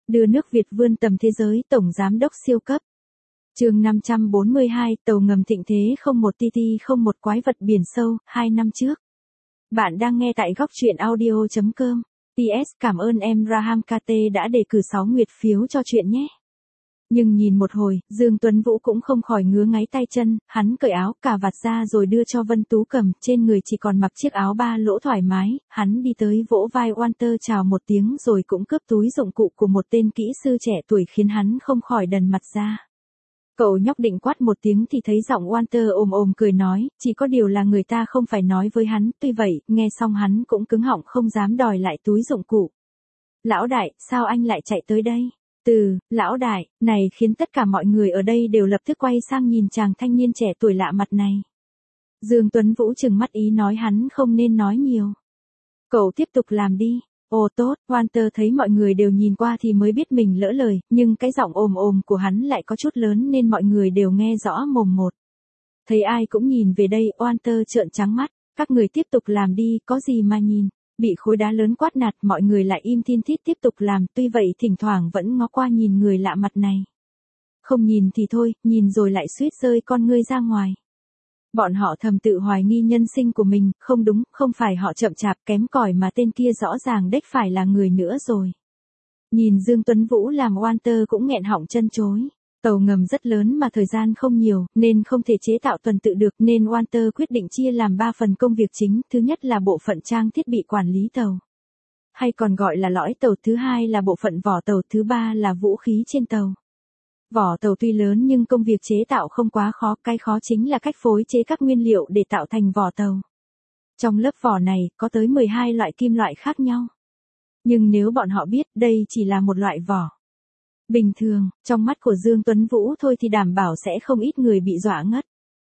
Đưa nước Việt vươn tầm thế giới, Tổng Giám đốc siêu cấp. Chương 542, tàu ngầm thịnh thế 01TT01 quái vật biển sâu, 2 năm trước. Bạn đang nghe tại góc truyện audio.com. PS, cảm ơn em Raham KT đã đề cử 6 nguyệt phiếu cho chuyện nhé. Nhưng nhìn một hồi, Dương Tuấn Vũ cũng không khỏi ngứa ngáy tay chân, hắn cởi áo cà vạt ra rồi đưa cho Vân Tú cầm, trên người chỉ còn mặc chiếc áo ba lỗ thoải mái, hắn đi tới vỗ vai Walter chào một tiếng rồi cũng cướp túi dụng cụ của một tên kỹ sư trẻ tuổi khiến hắn không khỏi đần mặt ra. Cậu nhóc định quát một tiếng thì thấy giọng Walter ồm cười nói, chỉ có điều là người ta không phải nói với hắn, tuy vậy, nghe xong hắn cũng cứng họng không dám đòi lại túi dụng cụ. Lão đại, sao anh lại chạy tới đây? Lão đại, này khiến tất cả mọi người ở đây đều lập tức quay sang nhìn chàng thanh niên trẻ tuổi lạ mặt này. Dương Tuấn Vũ trừng mắt ý nói hắn không nên nói nhiều. Cậu tiếp tục làm đi. Ồ tốt, Walter thấy mọi người đều nhìn qua thì mới biết mình lỡ lời, nhưng cái giọng ồm của hắn lại có chút lớn nên mọi người đều nghe rõ mồm một. Thấy ai cũng nhìn về đây, Walter trợn trắng mắt, các người tiếp tục làm đi, có gì mà nhìn. Bị khối đá lớn quát nạt mọi người lại im thiên thít tiếp tục làm, tuy vậy thỉnh thoảng vẫn ngó qua nhìn người lạ mặt này. Không nhìn thì thôi, nhìn rồi lại suýt rơi con ngươi ra ngoài. Bọn họ thầm tự hoài nghi nhân sinh của mình, không đúng, không phải họ chậm chạp kém cỏi mà tên kia rõ ràng đếch phải là người nữa rồi. Nhìn Dương Tuấn Vũ làm Walter cũng nghẹn họng chân chối. Tàu ngầm rất lớn mà thời gian không nhiều, nên không thể chế tạo tuần tự được nên Walter quyết định chia làm 3 phần công việc chính, thứ nhất là bộ phận trang thiết bị quản lý tàu. Hay còn gọi là lõi tàu, thứ hai là bộ phận vỏ tàu, thứ ba là vũ khí trên tàu. Vỏ tàu tuy lớn nhưng công việc chế tạo không quá khó, cái khó chính là cách phối chế các nguyên liệu để tạo thành vỏ tàu. Trong lớp vỏ này, có tới 12 loại kim loại khác nhau. Nhưng nếu bọn họ biết đây chỉ là một loại vỏ bình thường, trong mắt của Dương Tuấn Vũ thôi thì đảm bảo sẽ không ít người bị dọa ngất.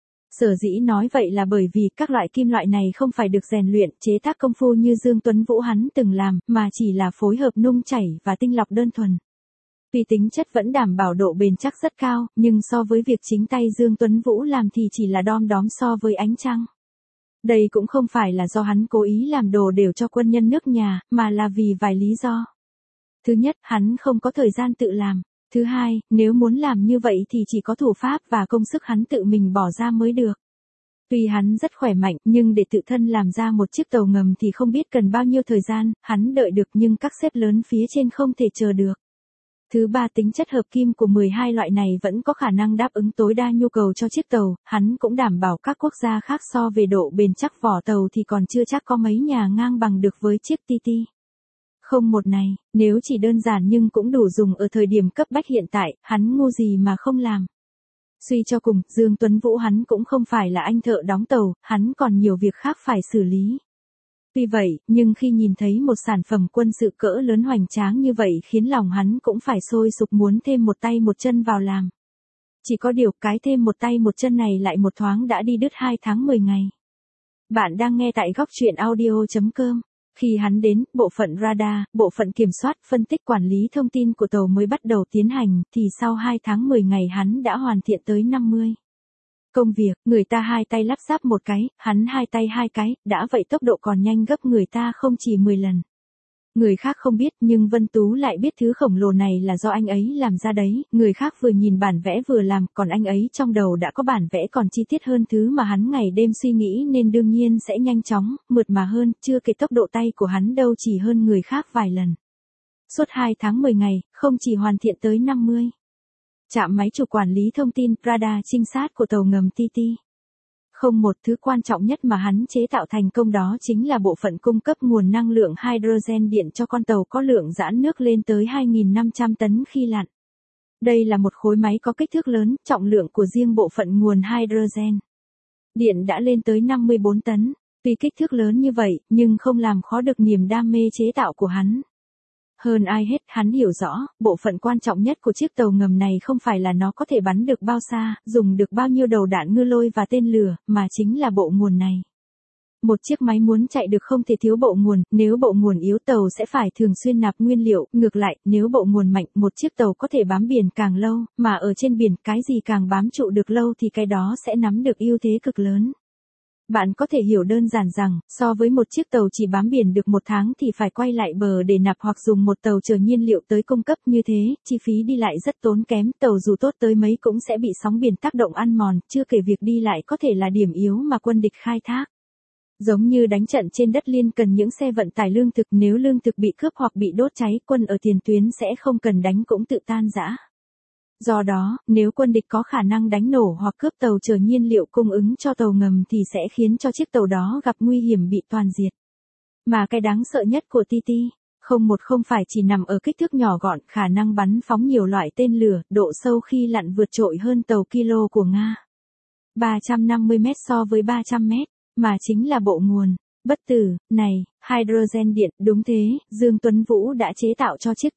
Sở dĩ nói vậy là bởi vì các loại kim loại này không phải được rèn luyện, chế tác công phu như Dương Tuấn Vũ hắn từng làm, mà chỉ là phối hợp nung chảy và tinh lọc đơn thuần. Tuy tính chất vẫn đảm bảo độ bền chắc rất cao, nhưng so với việc chính tay Dương Tuấn Vũ làm thì chỉ là đom đóm so với ánh trăng. Đây cũng không phải là do hắn cố ý làm đồ đều cho quân nhân nước nhà, mà là vì vài lý do. Thứ nhất, hắn không có thời gian tự làm. Thứ hai, nếu muốn làm như vậy thì chỉ có thủ pháp và công sức hắn tự mình bỏ ra mới được. Tuy hắn rất khỏe mạnh, nhưng để tự thân làm ra một chiếc tàu ngầm thì không biết cần bao nhiêu thời gian, hắn đợi được nhưng các sếp lớn phía trên không thể chờ được. Thứ ba, tính chất hợp kim của 12 loại này vẫn có khả năng đáp ứng tối đa nhu cầu cho chiếc tàu, hắn cũng đảm bảo các quốc gia khác so về độ bền chắc vỏ tàu thì còn chưa chắc có mấy nhà ngang bằng được với chiếc TT. Không một này, nếu chỉ đơn giản nhưng cũng đủ dùng ở thời điểm cấp bách hiện tại, hắn ngu gì mà không làm. Suy cho cùng, Dương Tuấn Vũ hắn cũng không phải là anh thợ đóng tàu, hắn còn nhiều việc khác phải xử lý. Tuy vậy, nhưng khi nhìn thấy một sản phẩm quân sự cỡ lớn hoành tráng như vậy khiến lòng hắn cũng phải sôi sục muốn thêm một tay một chân vào làm. Chỉ có điều cái thêm một tay một chân này lại một thoáng đã đi đứt 2 tháng 10 ngày. Bạn đang nghe tại góc truyện audio.com. Khi hắn đến, bộ phận radar, bộ phận kiểm soát, phân tích quản lý thông tin của tàu mới bắt đầu tiến hành, thì sau 2 tháng 10 ngày hắn đã hoàn thiện tới 50. Công việc, người ta 2 tay lắp ráp một cái, hắn 2 tay 2 cái, đã vậy tốc độ còn nhanh gấp người ta không chỉ 10 lần. Người khác không biết nhưng Vân Tú lại biết thứ khổng lồ này là do anh ấy làm ra đấy, người khác vừa nhìn bản vẽ vừa làm, còn anh ấy trong đầu đã có bản vẽ còn chi tiết hơn thứ mà hắn ngày đêm suy nghĩ nên đương nhiên sẽ nhanh chóng, mượt mà hơn, chưa kể tốc độ tay của hắn đâu chỉ hơn người khác vài lần. Suốt 2 tháng 10 ngày, không chỉ hoàn thiện tới 50. Trạm máy chủ quản lý thông tin, radar trinh sát của tàu ngầm TT. Không một thứ quan trọng nhất mà hắn chế tạo thành công đó chính là bộ phận cung cấp nguồn năng lượng hydrogen điện cho con tàu có lượng giãn nước lên tới 2.500 tấn khi lặn. Đây là một khối máy có kích thước lớn, trọng lượng của riêng bộ phận nguồn hydrogen điện đã lên tới 54 tấn. Tuy kích thước lớn như vậy, nhưng không làm khó được niềm đam mê chế tạo của hắn. Hơn ai hết, hắn hiểu rõ, bộ phận quan trọng nhất của chiếc tàu ngầm này không phải là nó có thể bắn được bao xa, dùng được bao nhiêu đầu đạn ngư lôi và tên lửa, mà chính là bộ nguồn này. Một chiếc máy muốn chạy được không thể thiếu bộ nguồn, nếu bộ nguồn yếu tàu sẽ phải thường xuyên nạp nguyên liệu, ngược lại, nếu bộ nguồn mạnh, một chiếc tàu có thể bám biển càng lâu, mà ở trên biển, cái gì càng bám trụ được lâu thì cái đó sẽ nắm được ưu thế cực lớn. Bạn có thể hiểu đơn giản rằng, so với một chiếc tàu chỉ bám biển được 1 tháng thì phải quay lại bờ để nạp hoặc dùng một tàu chở nhiên liệu tới cung cấp như thế, chi phí đi lại rất tốn kém, tàu dù tốt tới mấy cũng sẽ bị sóng biển tác động ăn mòn, chưa kể việc đi lại có thể là điểm yếu mà quân địch khai thác. Giống như đánh trận trên đất liền cần những xe vận tải lương thực, nếu lương thực bị cướp hoặc bị đốt cháy, quân ở tiền tuyến sẽ không cần đánh cũng tự tan rã. Do đó, nếu quân địch có khả năng đánh nổ hoặc cướp tàu chở nhiên liệu cung ứng cho tàu ngầm thì sẽ khiến cho chiếc tàu đó gặp nguy hiểm bị toàn diệt. Mà cái đáng sợ nhất của TT-01 không phải chỉ nằm ở kích thước nhỏ gọn, khả năng bắn phóng nhiều loại tên lửa, độ sâu khi lặn vượt trội hơn tàu Kilo của Nga. 350 mét so với 300 mét, mà chính là bộ nguồn bất tử này, hydrogen điện. Đúng thế, Dương Tuấn Vũ đã chế tạo cho chiếc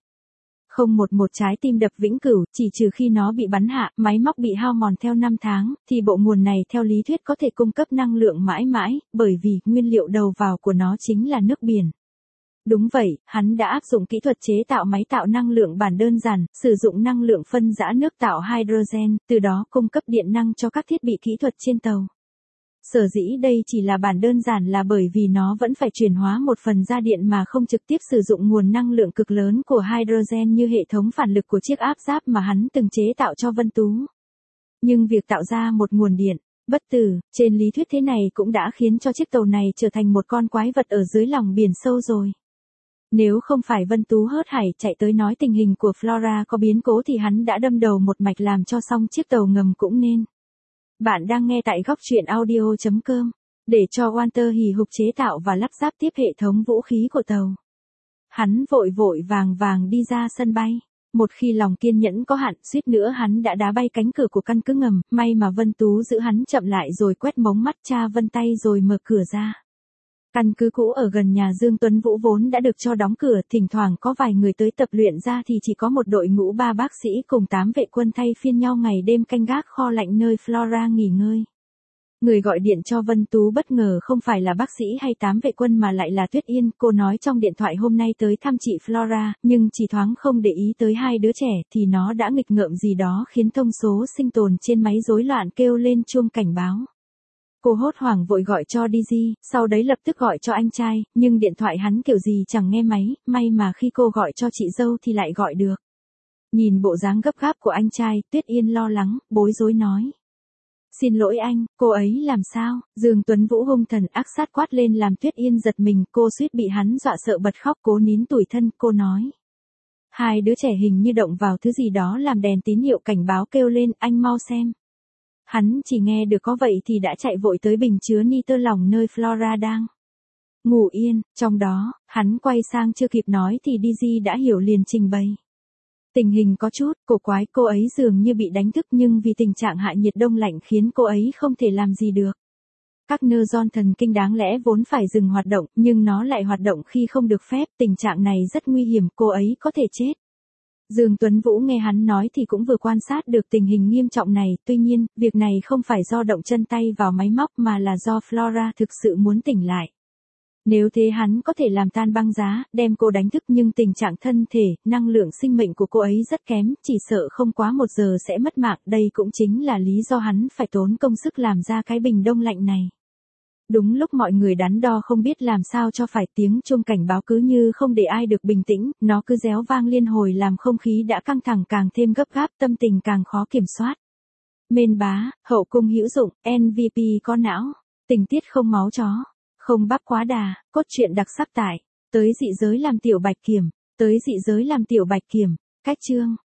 TT-01 một trái tim đập vĩnh cửu, chỉ trừ khi nó bị bắn hạ, máy móc bị hao mòn theo năm tháng, thì bộ nguồn này theo lý thuyết có thể cung cấp năng lượng mãi mãi, bởi vì nguyên liệu đầu vào của nó chính là nước biển. Đúng vậy, hắn đã áp dụng kỹ thuật chế tạo máy tạo năng lượng bản đơn giản, sử dụng năng lượng phân rã nước tạo hydrogen, từ đó cung cấp điện năng cho các thiết bị kỹ thuật trên tàu. Sở dĩ đây chỉ là bản đơn giản là bởi vì nó vẫn phải chuyển hóa một phần ra điện mà không trực tiếp sử dụng nguồn năng lượng cực lớn của hydrogen như hệ thống phản lực của chiếc áp giáp mà hắn từng chế tạo cho Vân Tú. Nhưng việc tạo ra một nguồn điện bất tử, trên lý thuyết thế này cũng đã khiến cho chiếc tàu này trở thành một con quái vật ở dưới lòng biển sâu rồi. Nếu không phải Vân Tú hớt hải chạy tới nói tình hình của Flora có biến cố thì hắn đã đâm đầu một mạch làm cho xong chiếc tàu ngầm cũng nên. Bạn đang nghe tại góc truyện audio.com. Để cho Walter hì hục chế tạo và lắp ráp tiếp hệ thống vũ khí của tàu. Hắn vội vội vàng vàng đi ra sân bay. Một khi lòng kiên nhẫn có hạn, suýt nữa hắn đã đá bay cánh cửa của căn cứ ngầm, may mà Vân Tú giữ hắn chậm lại rồi quét mống mắt cha Vân tay rồi mở cửa ra. Căn cứ cũ ở gần nhà Dương Tuấn Vũ vốn đã được cho đóng cửa, thỉnh thoảng có vài người tới tập luyện ra thì chỉ có một đội ngũ 3 bác sĩ cùng 8 vệ quân thay phiên nhau ngày đêm canh gác kho lạnh nơi Flora nghỉ ngơi. Người gọi điện cho Vân Tú bất ngờ không phải là bác sĩ hay 8 vệ quân mà lại là Tuyết Yên, cô nói trong điện thoại hôm nay tới thăm chị Flora, nhưng chỉ thoáng không để ý tới 2 đứa trẻ thì nó đã nghịch ngợm gì đó khiến thông số sinh tồn trên máy rối loạn kêu lên chuông cảnh báo. Cô hốt hoảng vội gọi cho Digi, sau đấy lập tức gọi cho anh trai, nhưng điện thoại hắn kiểu gì chẳng nghe máy, may mà khi cô gọi cho chị dâu thì lại gọi được. Nhìn bộ dáng gấp gáp của anh trai, Tuyết Yên lo lắng, bối rối nói. Xin lỗi anh, cô ấy làm sao? Dương Tuấn Vũ hung thần ác sát quát lên làm Tuyết Yên giật mình, cô suýt bị hắn dọa sợ bật khóc, cố nín tủi thân, cô nói. 2 đứa trẻ hình như động vào thứ gì đó làm đèn tín hiệu cảnh báo kêu lên, anh mau xem. Hắn chỉ nghe được có vậy thì đã chạy vội tới bình chứa nitơ lỏng nơi Flora đang ngủ yên, trong đó, hắn quay sang chưa kịp nói thì Digi đã hiểu liền trình bày. Tình hình có chút cổ quái, cô ấy dường như bị đánh thức nhưng vì tình trạng hạ nhiệt đông lạnh khiến cô ấy không thể làm gì được. Các neuron thần kinh đáng lẽ vốn phải dừng hoạt động nhưng nó lại hoạt động khi không được phép, tình trạng này rất nguy hiểm, cô ấy có thể chết. Dương Tuấn Vũ nghe hắn nói thì cũng vừa quan sát được tình hình nghiêm trọng này, tuy nhiên, việc này không phải do động chân tay vào máy móc mà là do Flora thực sự muốn tỉnh lại. Nếu thế hắn có thể làm tan băng giá, đem cô đánh thức nhưng tình trạng thân thể, năng lượng sinh mệnh của cô ấy rất kém, chỉ sợ không quá 1 giờ sẽ mất mạng, đây cũng chính là lý do hắn phải tốn công sức làm ra cái bình đông lạnh này. Đúng lúc mọi người đắn đo không biết làm sao cho phải, tiếng chuông cảnh báo cứ như không để ai được bình tĩnh, nó cứ réo vang liên hồi làm không khí đã căng thẳng càng thêm gấp gáp, tâm tình càng khó kiểm soát. Mên bá, hậu cung hữu dụng, MVP có não, tình tiết không máu chó, không bắp quá đà, cốt truyện đặc sắc tại, tới dị giới làm tiểu bạch kiểm, tới dị giới làm tiểu bạch kiểm, cách chương.